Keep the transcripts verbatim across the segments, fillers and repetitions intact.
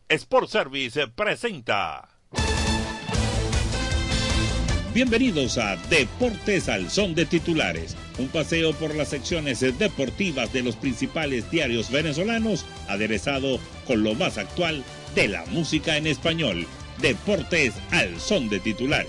Sport Service presenta. Bienvenidos a Deportes al Son de Titulares, un paseo por las secciones deportivas de los principales diarios venezolanos, aderezado con lo más actual de la música en español. Deportes al Son de Titulares.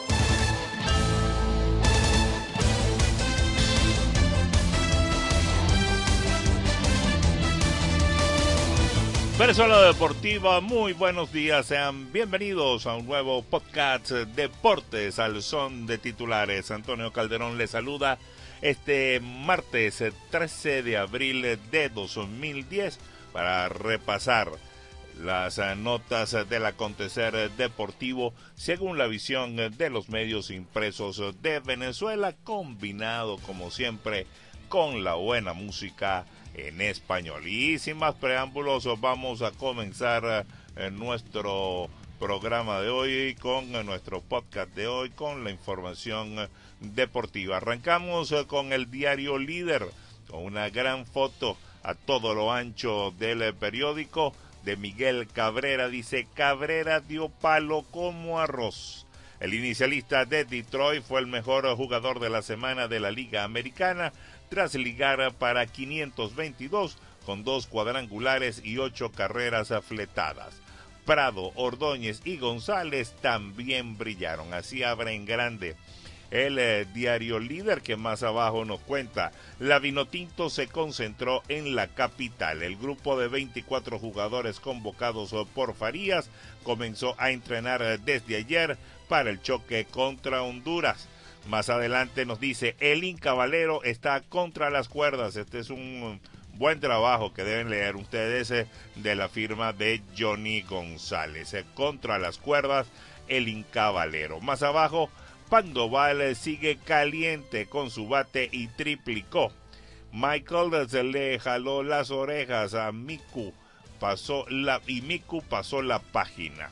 Venezuela Deportiva, muy buenos días, sean bienvenidos a un nuevo podcast Deportes al Son de Titulares. Antonio Calderón les saluda este martes trece de abril de dos mil diez para repasar las notas del acontecer deportivo según la visión de los medios impresos de Venezuela, combinado como siempre con la buena música en español. Y sin más preámbulos, vamos a comenzar eh, nuestro programa de hoy con eh, nuestro podcast de hoy con la información eh, deportiva. Arrancamos eh, con el diario Líder, con una gran foto a todo lo ancho del eh, periódico de Miguel Cabrera. Dice: Cabrera dio palo como arroz. El inicialista de Detroit fue el mejor jugador de la semana de la Liga Americana, tras ligar para quinientos veintidós con dos cuadrangulares y ocho carreras fletadas. Prado, Ordóñez y González también brillaron. Así abre en grande el eh, diario Líder, que más abajo nos cuenta: la Vinotinto se concentró en la capital. El grupo de veinticuatro jugadores convocados por Farías comenzó a entrenar desde ayer para el choque contra Honduras. Más adelante nos dice: el Inca Valero está contra las cuerdas. Este es un buen trabajo que deben leer ustedes eh, de la firma de Johnny González. Eh, contra las cuerdas, el Inca Valero. Más abajo, Pandoval sigue caliente con su bate y triplicó. Michael se le jaló las orejas a Miku, pasó la, y Miku pasó la página.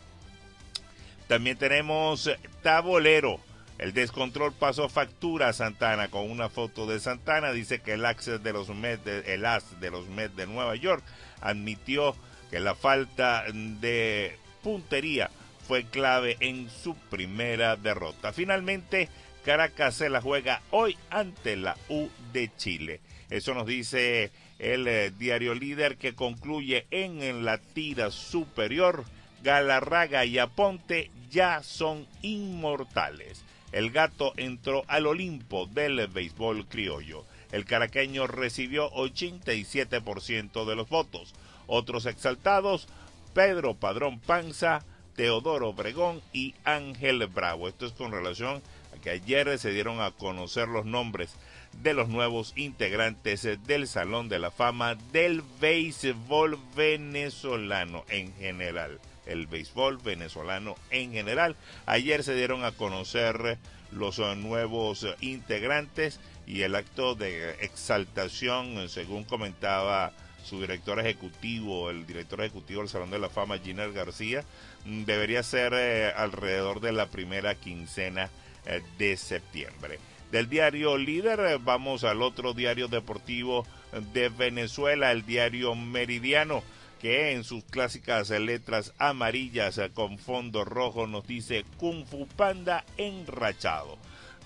También tenemos Tabolero. El descontrol pasó factura a Santana, con una foto de Santana. Dice que el as de los Mets de, el as de los Mets de Nueva York admitió que la falta de puntería fue clave en su primera derrota. Finalmente, Caracas se la juega hoy ante la U de Chile. Eso nos dice el eh, diario Líder, que concluye en, en la tira superior: Galarraga y Aponte ya son inmortales. El Gato entró al Olimpo del béisbol criollo. El caraqueño recibió ochenta y siete por ciento de los votos. Otros exaltados: Pedro Padrón Panza, Teodoro Obregón y Ángel Bravo. Esto es con relación a que ayer se dieron a conocer los nombres de los nuevos integrantes del Salón de la Fama del béisbol venezolano en general. El béisbol venezolano en general. Ayer se dieron a conocer los nuevos integrantes y el acto de exaltación, según comentaba su director ejecutivo, el director ejecutivo del Salón de la Fama, Giner García, debería ser eh, alrededor de la primera quincena eh, de septiembre. Del diario Líder eh, vamos al otro diario deportivo de Venezuela, el diario Meridiano, que en sus clásicas letras amarillas con fondo rojo nos dice: Kung Fu Panda enrachado.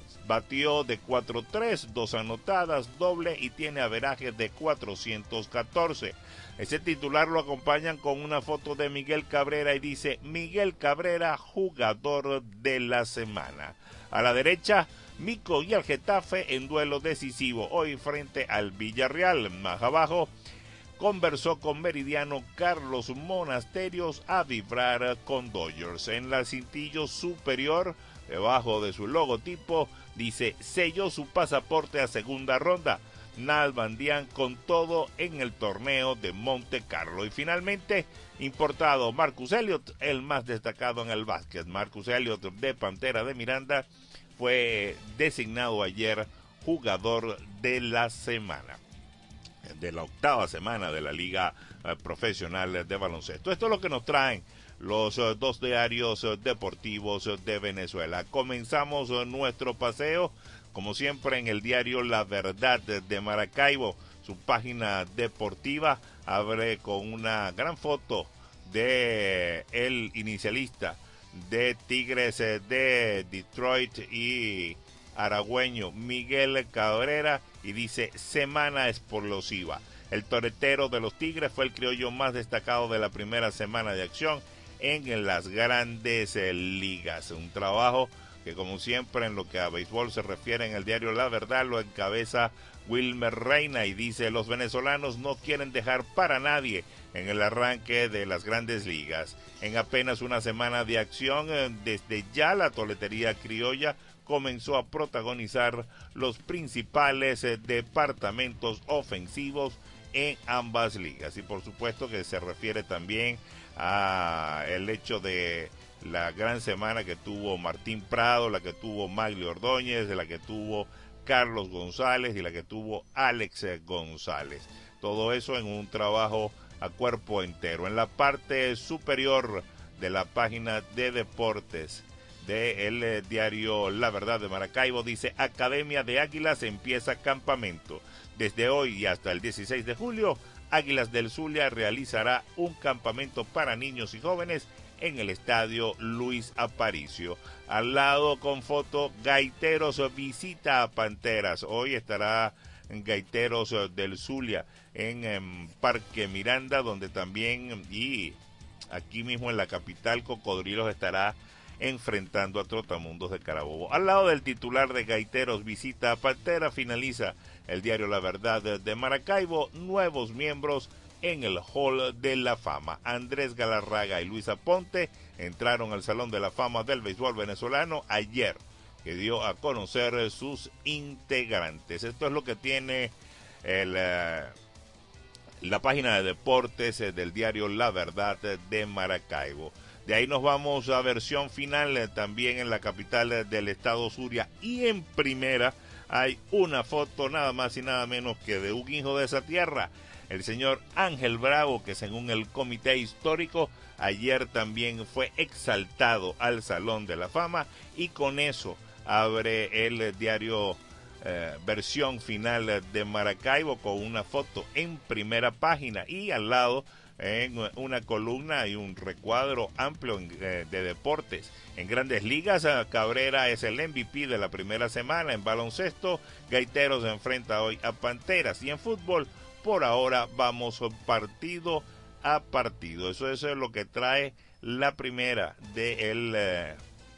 Batió de cuatro tres, dos anotadas, doble y tiene averaje de cuatrocientos catorce. Ese titular lo acompañan con una foto de Miguel Cabrera y dice: Miguel Cabrera, jugador de la semana. A la derecha, Mico y el Getafe en duelo decisivo hoy frente al Villarreal. Más abajo, conversó con Meridiano Carlos Monasterios a vibrar con Dodgers. En la cintillo superior, debajo de su logotipo, dice: selló su pasaporte a segunda ronda. Nalbandian con todo en el torneo de Monte Carlo. Y finalmente, importado Marcus Elliott, el más destacado en el básquet. Marcus Elliott, de Pantera de Miranda, fue designado ayer jugador de la semana, de la octava semana de la Liga eh, Profesional de Baloncesto. Esto es lo que nos traen los eh, dos diarios eh, deportivos eh, de Venezuela. Comenzamos eh, nuestro paseo, como siempre, en el diario La Verdad de Maracaibo. Su página deportiva abre con una gran foto de el inicialista de Tigres de Detroit y aragüeño Miguel Cabrera, y dice: semana explosiva. El toretero de los Tigres fue el criollo más destacado de la primera semana de acción en las grandes ligas. Un trabajo que, como siempre, en lo que a béisbol se refiere, en el diario La Verdad lo encabeza Wilmer Reina, y dice: los venezolanos no quieren dejar para nadie en el arranque de las grandes ligas. En apenas una semana de acción, desde ya la toletería criolla comenzó a protagonizar los principales departamentos ofensivos en ambas ligas, y por supuesto que se refiere también a el hecho de la gran semana que tuvo Martín Prado, la que tuvo Maglio Ordóñez, de la que tuvo Carlos González y la que tuvo Alex González. Todo eso en un trabajo a cuerpo entero. En la parte superior de la página de deportes del de diario La Verdad de Maracaibo dice: Academia de Águilas empieza campamento. Desde hoy y hasta el dieciséis de julio, Águilas del Zulia realizará un campamento para niños y jóvenes en el estadio Luis Aparicio. Al lado, con foto, Gaiteros visita a Panteras. Hoy estará en Gaiteros del Zulia en, en Parque Miranda, donde también, y aquí mismo en la capital, Cocodrilos estará enfrentando a Trotamundos de Carabobo. Al lado del titular de Gaiteros visita a Pantera, finaliza el diario La Verdad de Maracaibo: nuevos miembros en el Hall de la Fama. Andrés Galarraga y Luis Aponte entraron al Salón de la Fama del béisbol venezolano ayer, que dio a conocer sus integrantes. Esto es lo que tiene el, uh, la página de deportes del diario La Verdad de Maracaibo. De ahí nos vamos a versión final, eh, también en la capital eh, del estado Zulia, y en primera hay una foto nada más y nada menos que de un hijo de esa tierra, el señor Ángel Bravo, que según el comité histórico ayer también fue exaltado al Salón de la Fama, y con eso abre el eh, diario eh, versión final de Maracaibo con una foto en primera página, y al lado en una columna y un recuadro amplio de deportes. En Grandes Ligas, Cabrera es el M V P de la primera semana. En baloncesto, Gaiteros se enfrenta hoy a Panteras, y en fútbol, por ahora vamos partido a partido. Eso, eso es lo que trae la primera del eh,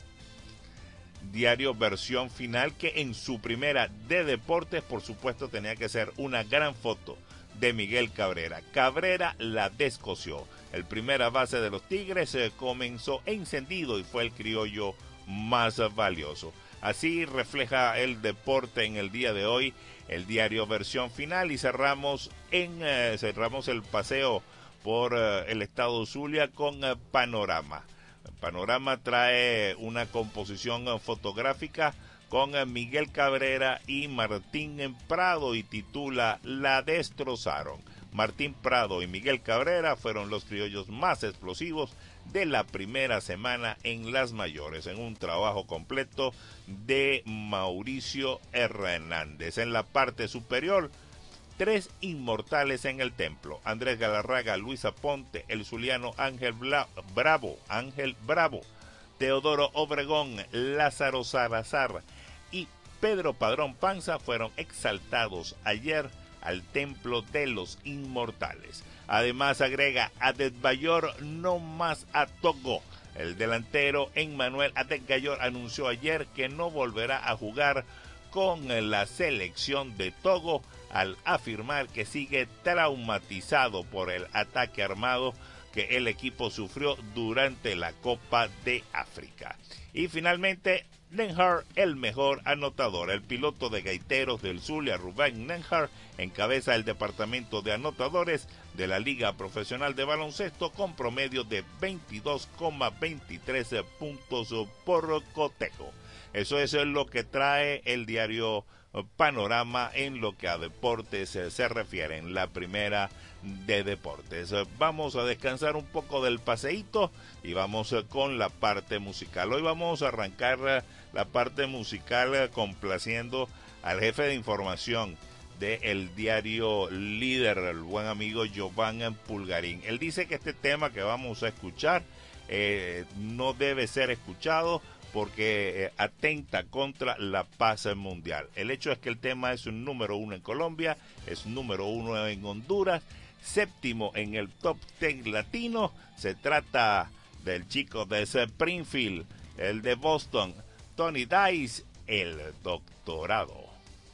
diario versión final, que en su primera de deportes, por supuesto, tenía que ser una gran foto de Miguel Cabrera. Cabrera la descoció. El primera base de los Tigres eh, comenzó encendido y fue el criollo más valioso. Así refleja el deporte en el día de hoy, el diario versión final, y cerramos en eh, cerramos el paseo por eh, el estado Zulia con eh, Panorama. Panorama trae una composición eh, fotográfica con Miguel Cabrera y Martín Prado, y titula La destrozaron. Martín Prado y Miguel Cabrera fueron los criollos más explosivos de la primera semana en las mayores, en un trabajo completo de Mauricio Hernández. En la parte superior, tres inmortales en el templo: Andrés Galarraga, Luis Aponte, el zuliano Ángel Bla- Bravo, Ángel Bravo, Teodoro Obregón, Lázaro Salazar y Pedro Padrón Panza fueron exaltados ayer al templo de los inmortales. Además, agrega: Adebayor no más a Togo. El delantero Emmanuel Adebayor anunció ayer que no volverá a jugar con la selección de Togo, al afirmar que sigue traumatizado por el ataque armado que el equipo sufrió durante la Copa de África. Y finalmente, Nenhart, el mejor anotador. El piloto de Gaiteros del Zulia, Rubén Nenhart, encabeza el departamento de anotadores de la Liga Profesional de Baloncesto con promedio de veintidós coma veintitrés puntos por cotejo. Eso es lo que trae el diario Panorama en lo que a deportes se refiere, en la primera de deportes. Vamos a descansar un poco del paseíto y vamos con la parte musical. Hoy vamos a arrancar la parte musical complaciendo al jefe de información del diario Líder, el buen amigo Giovanni Pulgarín. Él dice que este tema que vamos a escuchar eh, no debe ser escuchado porque eh, atenta contra la paz mundial. El hecho es que el tema es un número uno en Colombia, es número uno en Honduras, séptimo en el top diez latino. Se trata del chico de Springfield, el de Boston, Tony Dice, El Doctorado.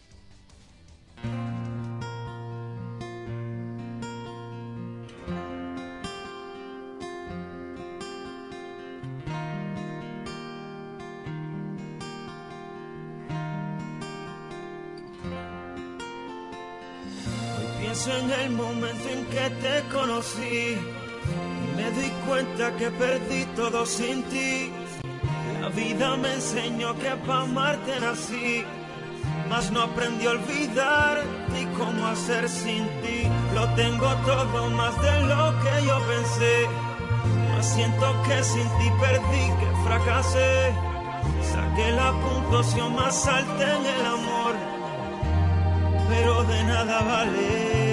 En el momento en que te conocí y me di cuenta que perdí todo sin ti. La vida me enseñó que pa' amarte nací, mas no aprendí a olvidar ni cómo hacer sin ti. Lo tengo todo más de lo que yo pensé, mas siento que sin ti perdí, que fracasé. Saqué la puntuación más alta en el amor, pero de nada vale.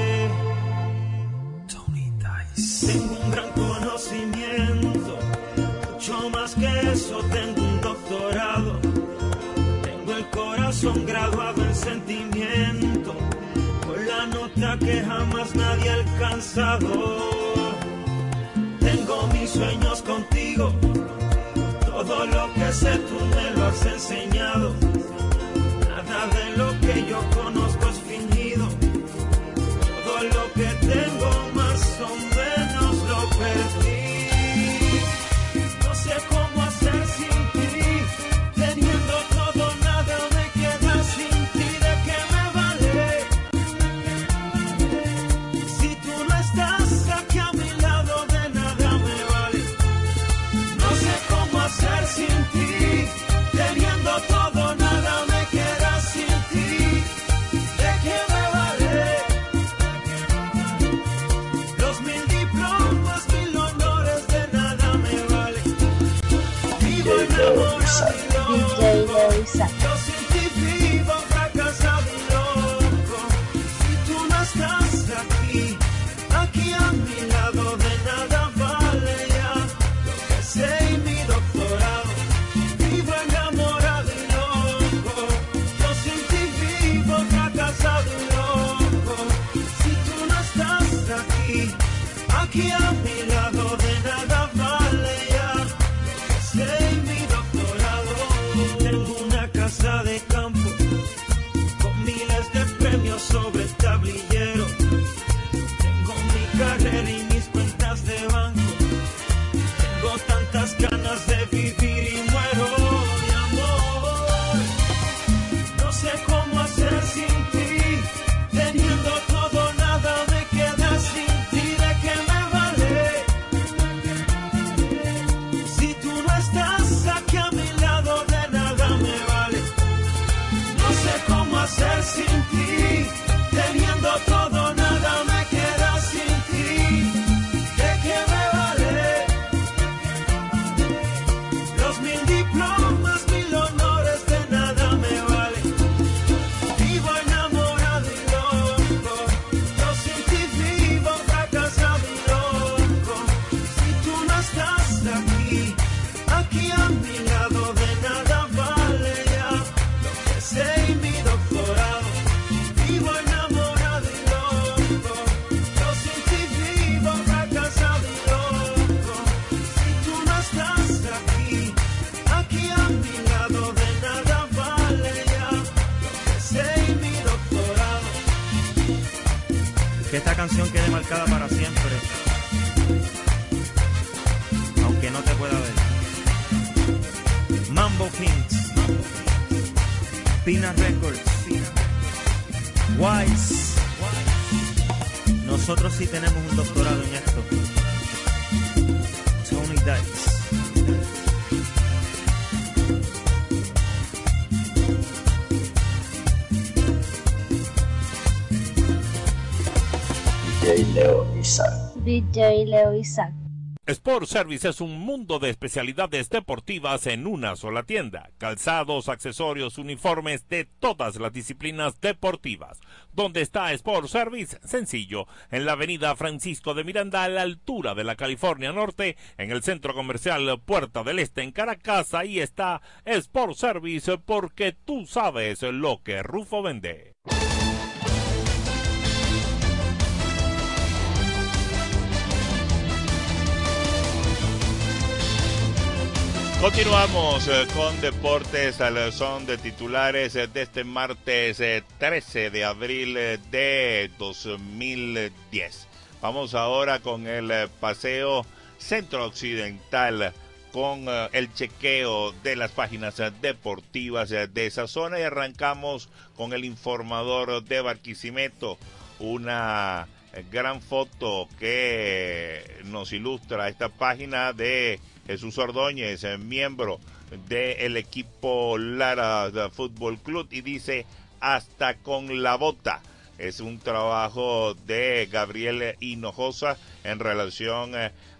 Tony Dice. Tengo un gran conocimiento, mucho más que eso, tengo un doctorado. Tengo el corazón graduado en sentimiento, con la nota que jamás nadie ha alcanzado. Tengo mis sueños contigo, todo lo que sé tú me lo has enseñado. Nada de lo que yo conozco es fingido. Todo lo que tengo más o menos lo perdí. No sé cómo hacer sin ti. Teniendo todo, nada me queda sin ti. ¿De qué me vale? Si tú no estás aquí a mi lado, de nada me vale. No sé cómo hacer sin ti. Teniendo todo, nada me queda sin ti. ¿De qué me vale? Los mil diplomas, mil honores, de nada me vale. Vivo enamorado y loco. Yo sin ti vivo fracasado y loco. Si tú no estás aquí, aquí a mi lado, de nada vale ya lo que sé y mi doctorado. Vivo enamorado y loco. Yo sin ti vivo fracasado y loco. Si tú no estás aquí, aquí a mi lado, de nada vale ya lo que sé y mi doctorado. Tengo una casa de campo con miles de premios sobre el tablillero. Tengo mi carrera y mis cuentas de banco. Tengo tantas ganas de vivir y muero de amor. No sé cómo hacer sin ti. Teniendo todo, nada me queda sin ti. ¿De qué me vale? Si tú no estás aquí a mi lado, de nada me vale. No sé cómo hacer sin ti. Teniendo todo, nada me queda sin ti. ¿De qué me vale? Los mil diplomas, mil honores, de nada me vale. Vivo enamorado y loco. Yo sin ti vivo fracasado y loco. Si tú no estás aquí, aquí a mi lado, de nada vale ya lo que sé y mi doctorado. Vivo enamorado y loco. Yo sin ti vivo fracasado y loco. Si tú no estás aquí, aquí a mi lado, de nada vale ya lo que sé y mi doctorado. Que esta canción quede marcada para siempre, aunque no te pueda ver. Mambo Kings, Pina Records, Wise. Nosotros sí tenemos un doctorado en esto. Tony Dice. D J Leo Isaac. D J Leo Isaac. Sport Service es un mundo de especialidades deportivas en una sola tienda. Calzados, accesorios, uniformes de todas las disciplinas deportivas. ¿Dónde está Sport Service? Sencillo, en la avenida Francisco de Miranda, a la altura de la California Norte, en el centro comercial Puerta del Este en Caracas. Ahí está Sport Service, porque tú sabes lo que Rufo vende. Continuamos eh, con Deportes al son de titulares eh, de este martes eh, trece de abril eh, de dos mil diez. Vamos ahora con el eh, paseo centro-occidental con eh, el chequeo de las páginas eh, deportivas eh, de esa zona y arrancamos con el informador de Barquisimeto, una eh, gran foto que nos ilustra esta página de Jesús Ordóñez, miembro del equipo Lara Fútbol Club, y dice hasta con la bota. Es un trabajo de Gabriel Hinojosa en relación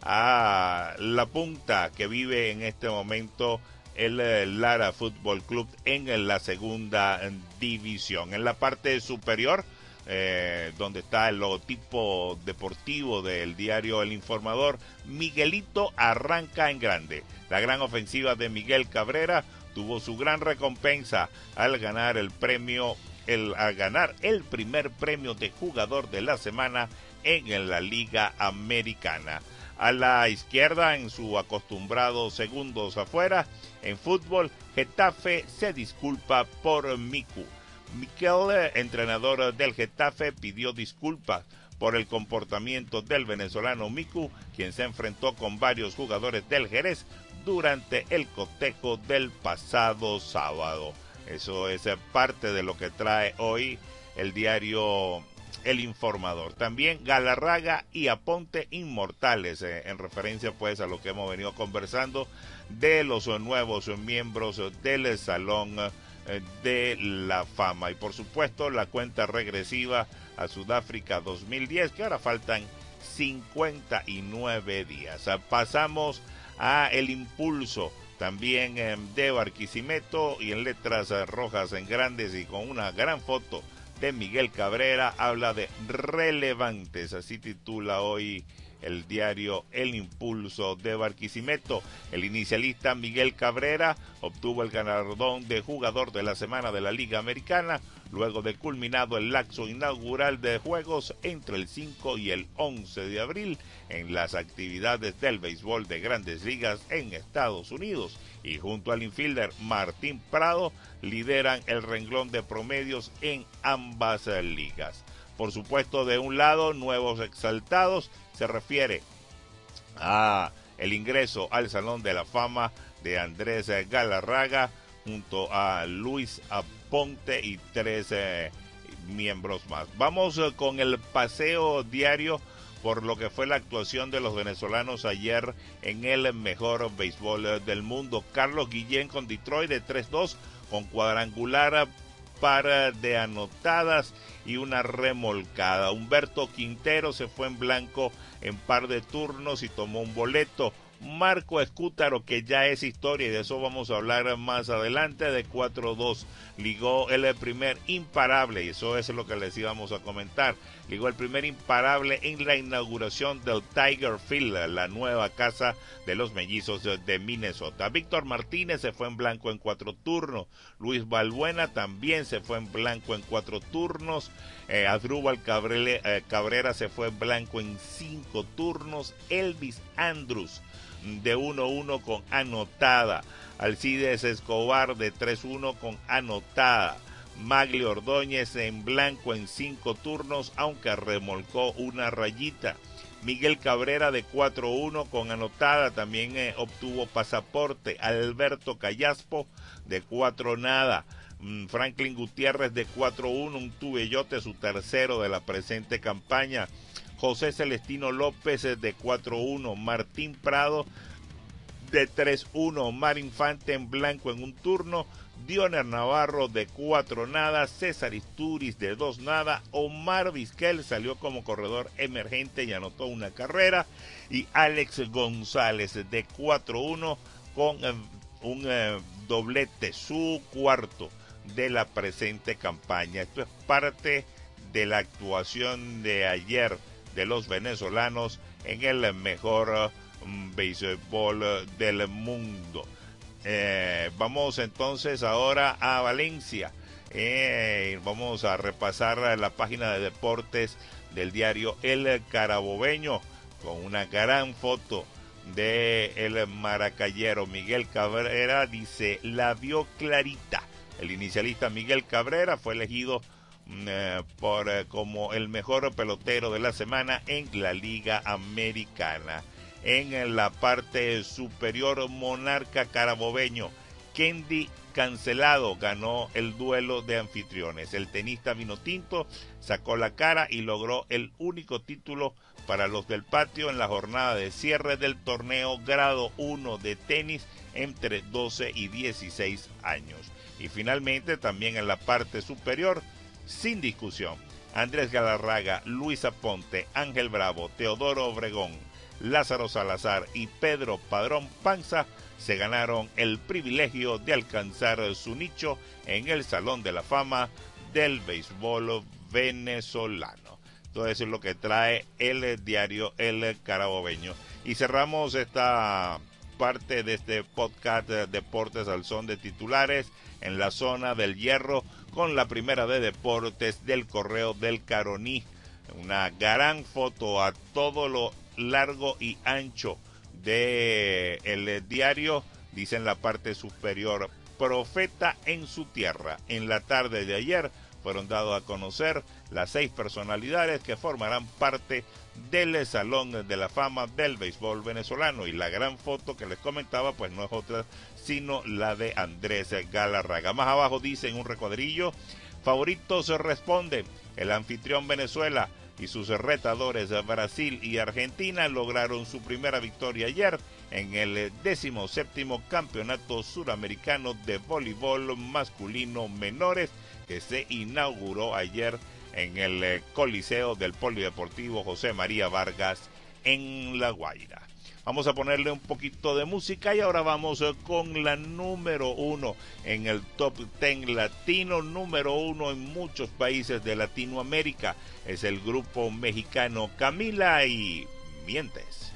a la punta que vive en este momento el Lara Fútbol Club en la segunda división. En la parte superior, Eh, donde está el logotipo deportivo del diario El Informador, Miguelito arranca en grande. La gran ofensiva de Miguel Cabrera tuvo su gran recompensa al ganar el premio, el, al ganar el primer premio de jugador de la semana en la Liga Americana. A la izquierda, en su acostumbrado segundos afuera, en fútbol, Getafe se disculpa por Miku. Miquel, entrenador del Getafe, pidió disculpas por el comportamiento del venezolano Miku, quien se enfrentó con varios jugadores del Jerez durante el cotejo del pasado sábado. Eso es parte de lo que trae hoy el diario El Informador. También Galarraga y Aponte inmortales, eh, en referencia pues a lo que hemos venido conversando de los nuevos miembros del Salón de la Fama. Y por supuesto la cuenta regresiva a Sudáfrica dos mil diez, que ahora faltan cincuenta y nueve días. Pasamos a El Impulso, también de Barquisimeto, y en letras rojas en grandes y con una gran foto de Miguel Cabrera, habla de relevantes, así titula hoy el diario El Impulso de Barquisimeto. El inicialista Miguel Cabrera obtuvo el galardón de jugador de la semana de la Liga Americana, luego de culminado el lapso inaugural de juegos entre el cinco y el once de abril en las actividades del béisbol de Grandes Ligas en Estados Unidos, y junto al infielder Martín Prado lideran el renglón de promedios en ambas ligas. Por supuesto, de un lado, nuevos exaltados, se refiere a el ingreso al Salón de la Fama de Andrés Galarraga junto a Luis Aponte y tres eh, miembros más. Vamos eh, con el paseo diario por lo que fue la actuación de los venezolanos ayer en el mejor béisbol del mundo. Carlos Guillén con Detroit de tres dos, con cuadrangular, par de anotadas y una remolcada. Humberto Quintero se fue en blanco en par de turnos y tomó un boleto. Marco Escútaro, que ya es historia y de eso vamos a hablar más adelante, de cuatro dos, ligó el primer imparable, y eso es lo que les íbamos a comentar, ligó el primer imparable en la inauguración del Tiger Field, la nueva casa de los Mellizos de Minnesota. Víctor Martínez se fue en blanco en cuatro turnos, Luis Balbuena también se fue en blanco en cuatro turnos, eh, Adrúbal Cabrera, eh, Cabrera se fue en blanco en cinco turnos, Elvis Andrus de uno uno con anotada, Alcides Escobar de tres uno con anotada, Magli Ordóñez en blanco en cinco turnos, aunque remolcó una rayita. Miguel Cabrera de cuatro uno con anotada, también eh, obtuvo pasaporte. Alberto Callaspo de cuatro nada. Franklin Gutiérrez de cuatro uno, un tubellote, su tercero de la presente campaña. José Celestino López de cuatro uno, Martín Prado de tres uno. Omar Infante en blanco en un turno. Dioner Navarro de cuatro nada. César Isturiz de dos nada. Omar Vizquel salió como corredor emergente y anotó una carrera. Y Alex González de cuatro uno con eh, un eh, doblete, su cuarto de la presente campaña. Esto es parte de la actuación de ayer de los venezolanos en el mejor um, béisbol del mundo. Eh, vamos entonces ahora a Valencia. Eh, vamos a repasar la página de deportes del diario El Carabobeño con una gran foto de el maracayero Miguel Cabrera. Dice, la vio clarita. El inicialista Miguel Cabrera fue elegido eh, por eh, como el mejor pelotero de la semana en la Liga Americana. En la parte superior, Monarca Carabobeño, Kendi Cancelado ganó el duelo de anfitriones. El tenista vinotinto sacó la cara y logró el único título para los del patio en la jornada de cierre del torneo grado uno de tenis entre doce y dieciséis años. Y finalmente, también en la parte superior, sin discusión, Andrés Galarraga, Luis Aponte, Ángel Bravo, Teodoro Obregón, Lázaro Salazar y Pedro Padrón Panza se ganaron el privilegio de alcanzar su nicho en el Salón de la Fama del béisbol venezolano. Todo eso es lo que trae el diario El Carabobeño. Y cerramos esta parte de este podcast de Deportes al Son de Titulares en la zona del Hierro con la primera de deportes del Correo del Caroní. Una gran foto a todo lo largo y ancho de el diario. Dice en la parte superior, profeta en su tierra. En la tarde de ayer fueron dados a conocer las seis personalidades que formarán parte del Salón de la Fama del béisbol venezolano. Y la gran foto que les comentaba pues no es otra sino la de Andrés Galarraga. Más abajo dice en un recuadrillo, favoritos responden el anfitrión Venezuela y sus retadores Brasil y Argentina lograron su primera victoria ayer en el decimoséptimo Campeonato Suramericano de Voleibol Masculino Menores que se inauguró ayer en el Coliseo del Polideportivo José María Vargas en La Guaira. Vamos a ponerle un poquito de música y ahora vamos con la número uno en el top ten latino, número uno en muchos países de Latinoamérica. Es el grupo mexicano Camila y Mientes.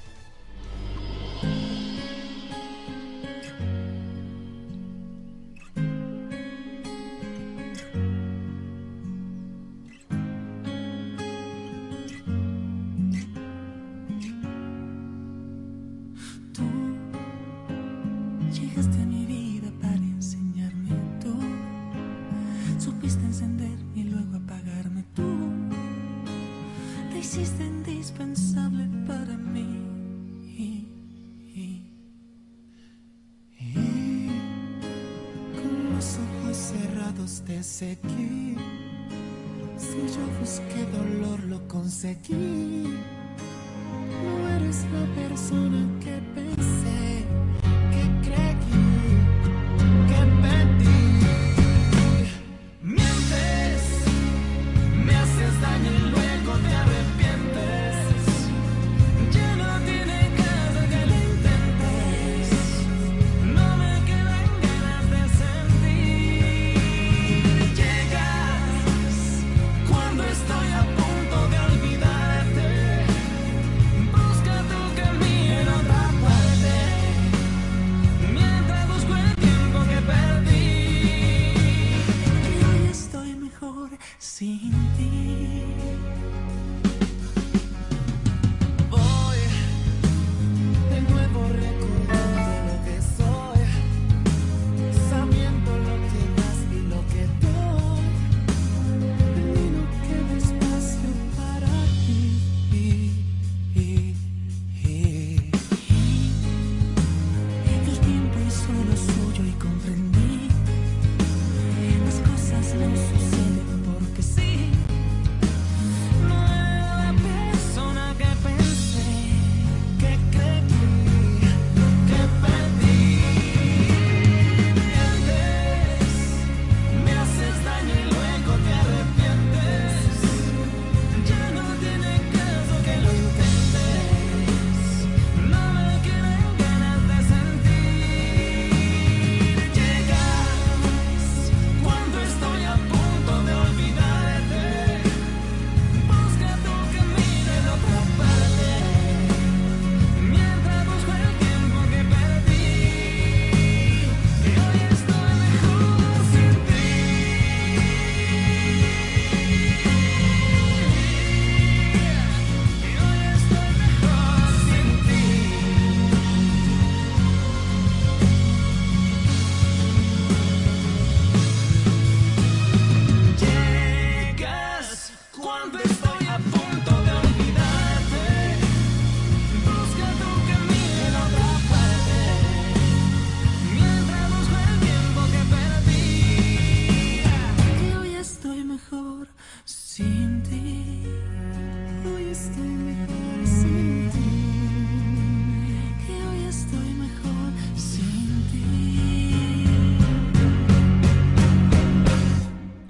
Hiciste indispensable para mí y, y, y con los ojos cerrados te seguí. Si yo busqué dolor lo conseguí. No eres la persona que pensé, que creí, que pedí. Mientes, me haces daño y luego te arrepientes. Ya no tiene caso que lo intentes. No me quedan ganas de sentir. Llegas cuando estoy a punto de olvidarte. Busca tu camino.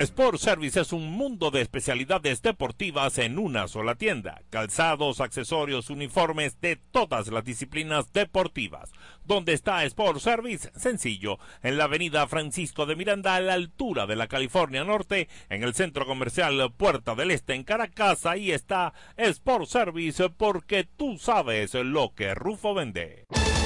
Sport Service es un mundo de especialidades deportivas en una sola tienda. Calzados, accesorios, uniformes de todas las disciplinas deportivas. ¿Dónde está Sport Service? Sencillo, en la avenida Francisco de Miranda, a la altura de la California Norte, en el centro comercial Puerta del Este en Caracas. Ahí está Sport Service, porque tú sabes lo que Rufo vende.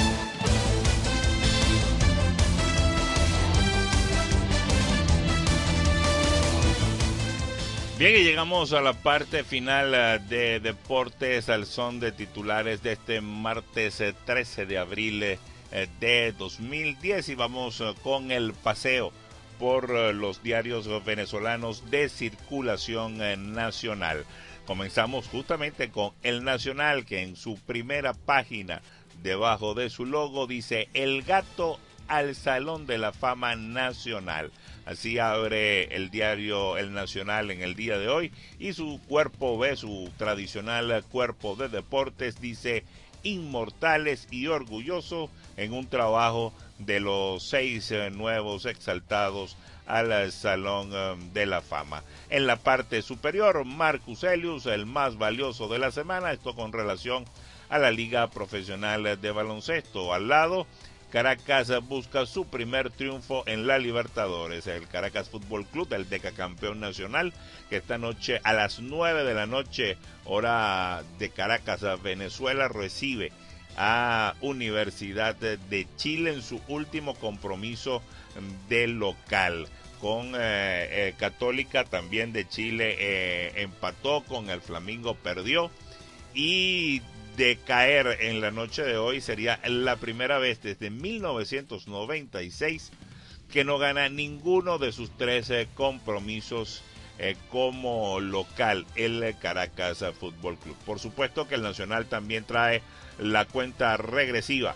Bien, y llegamos a la parte final de Deportes al Son de Titulares de este martes trece de abril de dos mil diez, y vamos con el paseo por los diarios venezolanos de circulación nacional. Comenzamos justamente con El Nacional, que en su primera página, debajo de su logo, dice: El gato al Salón de la Fama Nacional. Así abre el diario El Nacional en el día de hoy, y su cuerpo B, su tradicional cuerpo de deportes, dice: Inmortales y orgullosos, en un trabajo de los seis eh, nuevos exaltados al Salón eh, de la Fama. En la parte superior, Marcus Elius, el más valioso de la semana, esto con relación a la Liga Profesional de Baloncesto. Al lado, Caracas busca su primer triunfo en la Libertadores. El Caracas Fútbol Club, el decacampeón nacional, que esta noche a las nueve de la noche, hora de Caracas, Venezuela, recibe a Universidad de Chile en su último compromiso de local. Con eh, eh, Católica también de Chile eh, empató, con el Flamingo perdió, y de caer en la noche de hoy sería la primera vez desde mil novecientos noventa y seis que no gana ninguno de sus trece compromisos eh, como local el Caracas Fútbol Club. Por supuesto que el Nacional también trae la cuenta regresiva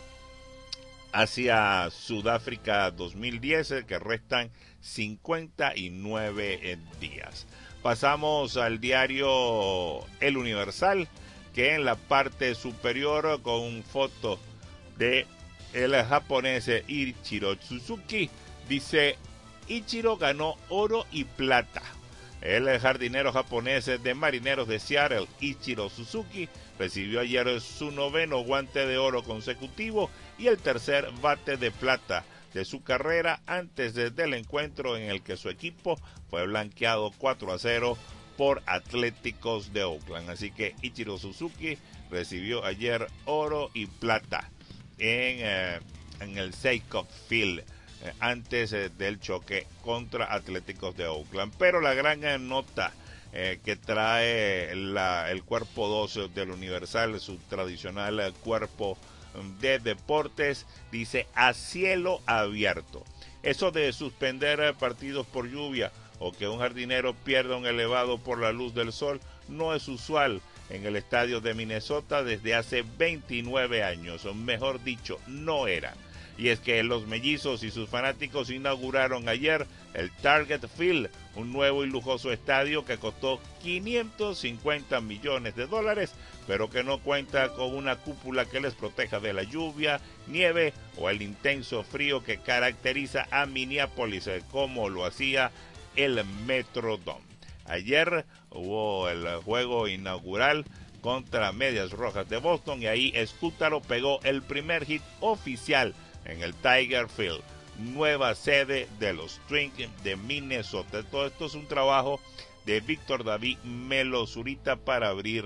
hacia Sudáfrica dos mil diez, que restan cincuenta y nueve días. Pasamos al diario El Universal, que en la parte superior, con foto de el japonés Ichiro Suzuki, dice: Ichiro ganó oro y plata. El jardinero japonés de Marineros de Seattle, Ichiro Suzuki, recibió ayer su noveno guante de oro consecutivo y el tercer bate de plata de su carrera, antes de, del encuentro en el que su equipo fue blanqueado cuatro a cero por Atléticos de Oakland. Así que Ichiro Suzuki recibió ayer oro y plata en, eh, en el Seiko Field, eh, antes eh, del choque contra Atléticos de Oakland. Pero la gran eh, nota eh, que trae la, el cuerpo dos del Universal, su tradicional eh, cuerpo de deportes, dice: a cielo abierto. Eso de suspender eh, partidos por lluvia, o que un jardinero pierda un elevado por la luz del sol, no es usual en el estadio de Minnesota desde hace veintinueve años, o mejor dicho, no era. Y es que los mellizos y sus fanáticos inauguraron ayer el Target Field, un nuevo y lujoso estadio que costó quinientos cincuenta millones de dólares, pero que no cuenta con una cúpula que les proteja de la lluvia, nieve o el intenso frío que caracteriza a Minneapolis, como lo hacía el Metrodome. Ayer hubo el juego inaugural contra Medias Rojas de Boston, y ahí Escútaro pegó el primer hit oficial en el Tiger Field, nueva sede de los Twins de Minnesota. Todo esto es un trabajo de Víctor David Melo Zurita para abrir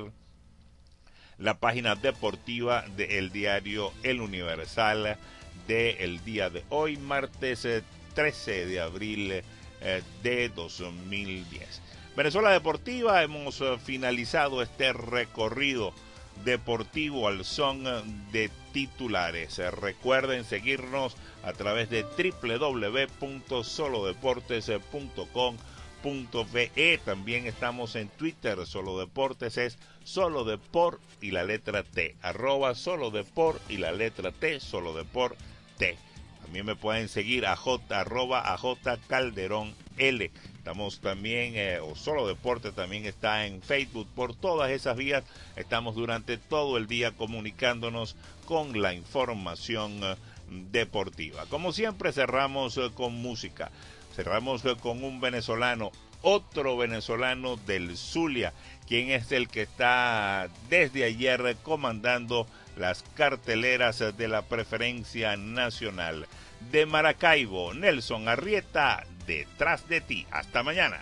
la página deportiva del diario El Universal del día de hoy, martes trece de abril de dos mil diez. Venezuela Deportiva, hemos finalizado este recorrido deportivo al son de titulares. Recuerden seguirnos a través de doble u doble u doble u punto solo deportes punto com punto be. También estamos en Twitter. Solo Deportes es Solo Deport y la letra T, arroba Solo Deport y la letra T, Solo Deport T. También me pueden seguir a J, arroba a J Calderón L. Estamos también, eh, o Solo Deporte también está en Facebook. Por todas esas vías estamos durante todo el día comunicándonos con la información eh, deportiva. Como siempre, cerramos eh, con música. Cerramos con un venezolano, otro venezolano del Zulia, quien es el que está desde ayer comandando las carteleras de la preferencia nacional. De Maracaibo, Nelson Arrieta, Detrás de ti. Hasta mañana.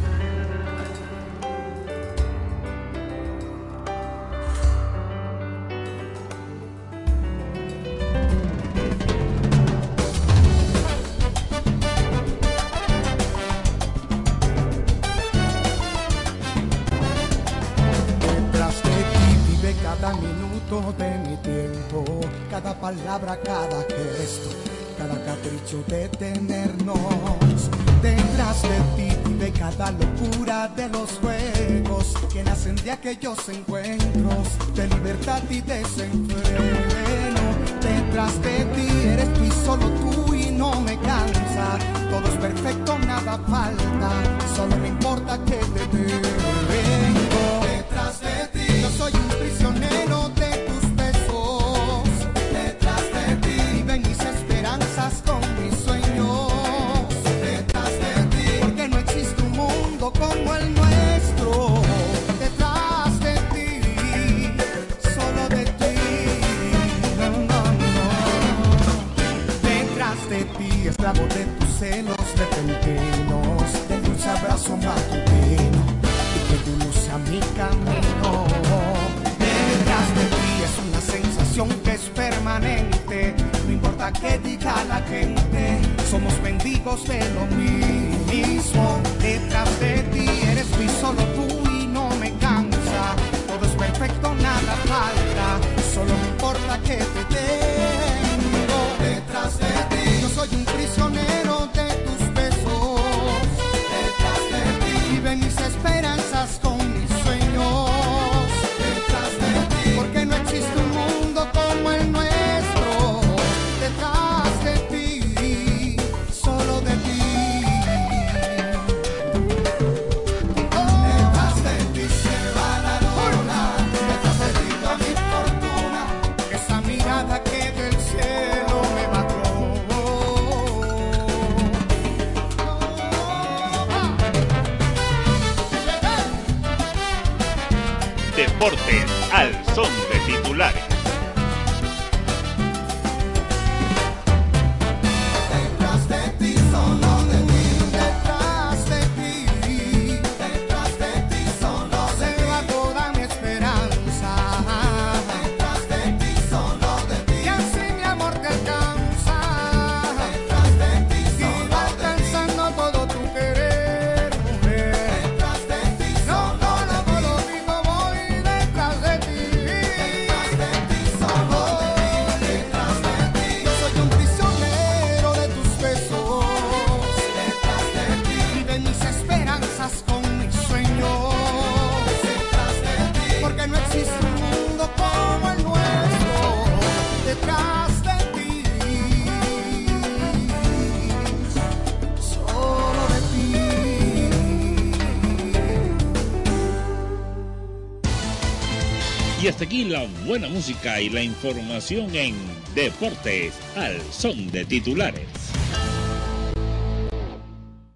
Cada minuto de mi tiempo, cada palabra, cada gesto, cada capricho de tenernos. Detrás de ti vive cada locura de los juegos que nacen de aquellos encuentros de libertad y desenfreno. Detrás de ti eres tú y solo tú y no me cansa. Todo es perfecto, nada falta, solo me importa que te tengo. Detrás de ti yo soy un prisionero de tus besos. Detrás de ti viven mis esperanzas con mis sueños. Detrás de ti, porque no existe un mundo como el nuestro. Detrás de ti, solo de ti. No, no, no. Detrás de ti, esclavo de tus celos repentinos, del dulce abrazo matutino y que tu luz sea mi camino. Detrás de ti es una sensación que es permanente, no importa qué diga la gente, somos mendigos de lo mismo. Detrás de ti eres tú y solo tú y no me cansa, todo es perfecto, nada falta, solo me importa que te tengo. Detrás de ti yo soy un prisionero de tus besos. Detrás de ti viven mis esperanzas con mis sueños. Detrás de ti, porque no existe un mundo como el nuestro. Detrás de ti, solo de ti. Oh. Detrás de ti se va la luna, detrás de ti toda mi fortuna, esa mirada que del cielo me bajó. Deportes al son de titulares. Detrás de ti, solo de ti, detrás de ti, detrás de ti, solo se va toda mi esperanza. Detrás de ti, solo de ti, y así mi amor te alcanza. Detrás de ti, solo de ti, alcanzando todo tu querer, mujer. Detrás de ti, solo de ti, lo digo, voy detrás de ti. Detrás de ti, solo de ti, detrás de ti, yo soy un prisionero de tus besos. Detrás de ti viven mis esperanzas con mis sueños. Detrás de ti, porque no existe un mundo como el nuestro. Detrás de ti, solo de ti. Y hasta aquí la buena música y la información en Deportes al son de titulares.